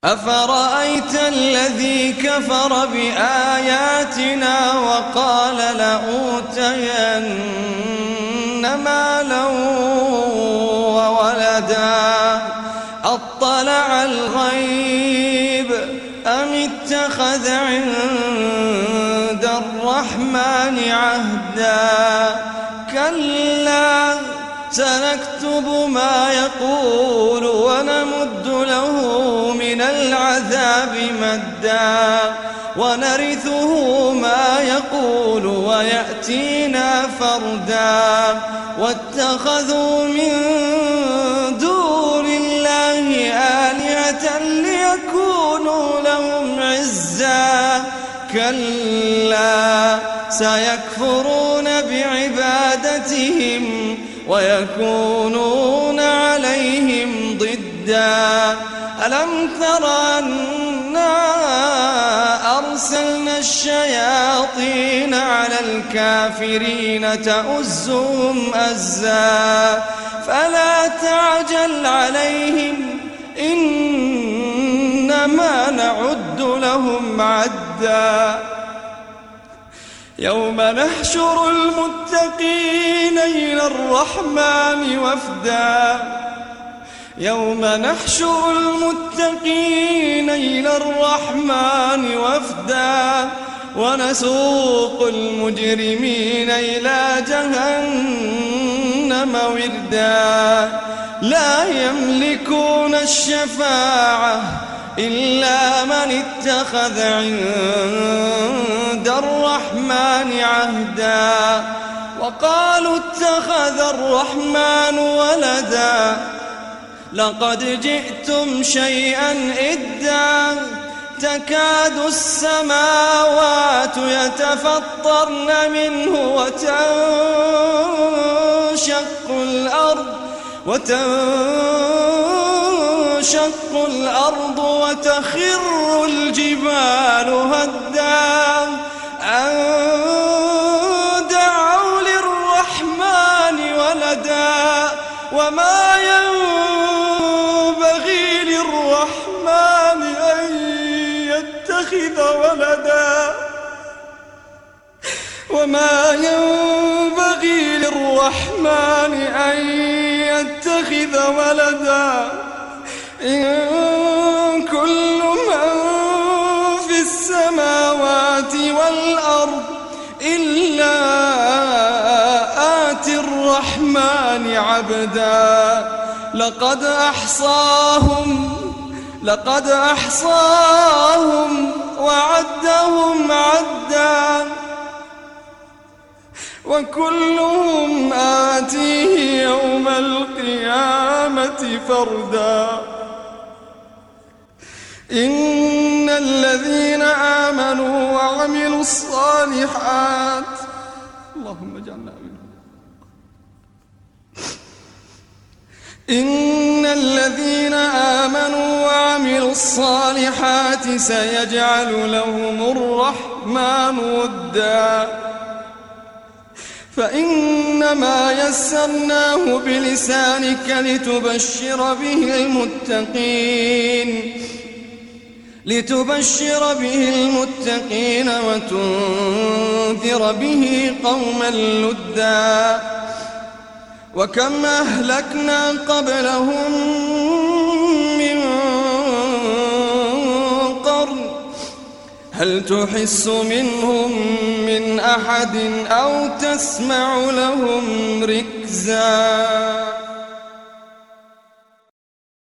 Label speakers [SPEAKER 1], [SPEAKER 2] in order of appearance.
[SPEAKER 1] أفرأيت الذي كفر بآياتنا وقال لأوتين مالا وولدا أطلع الغيب أم اتخذ عند الرحمن عهدا كلا سنكتب ما يقول ونمد له من العذاب مدا ونرثه ما يقول ويأتينا فردا واتخذوا من دون الله آلهة ليكونوا لهم عزا كلا سيكفرون بعبادتهم ويكونون عليهم ضدا ألم تر أنا أرسلنا الشياطين على الكافرين تؤزهم أزا فلا تعجل عليهم إنما نعد لهم عدا يوم نحشر المتقين إلى الرحمن وفدا يوم نحشر المتقين إلى الرحمن وفدا ونسوق المجرمين إلى جهنم وردا لا يملكون الشفاعة إلا من اتخذ عند الرحمن عهدا وقالوا اتخذ الرحمن ولدا لقد جئتم شيئا إدا تكاد السماوات يتفطرن منه وتنشق الأرض وتخر الجبال هدا أن دعوا للرحمن ولدا وما ينبغي للرحمن أن يتخذ ولدا وما ينبغي للرحمن أن يتخذ ولدا إن كل من في السماوات والأرض إلا آتي الرحمن عبدا لقد أحصاهم وعدهم عدا وكلهم آتيه يوم القيامة فردا إن الذين آمنوا وعملوا الصالحات اللهم اجعلنا منهم إن الذين آمنوا وعملوا الصالحات سيجعل لهم الرحمن ودا فإنما يسرناه بلسانك لتبشر به المتقين وتنذر به قوما لدا وكم أهلكنا قبلهم من قرن هل تحس منهم من أحد أو تسمع لهم ركزا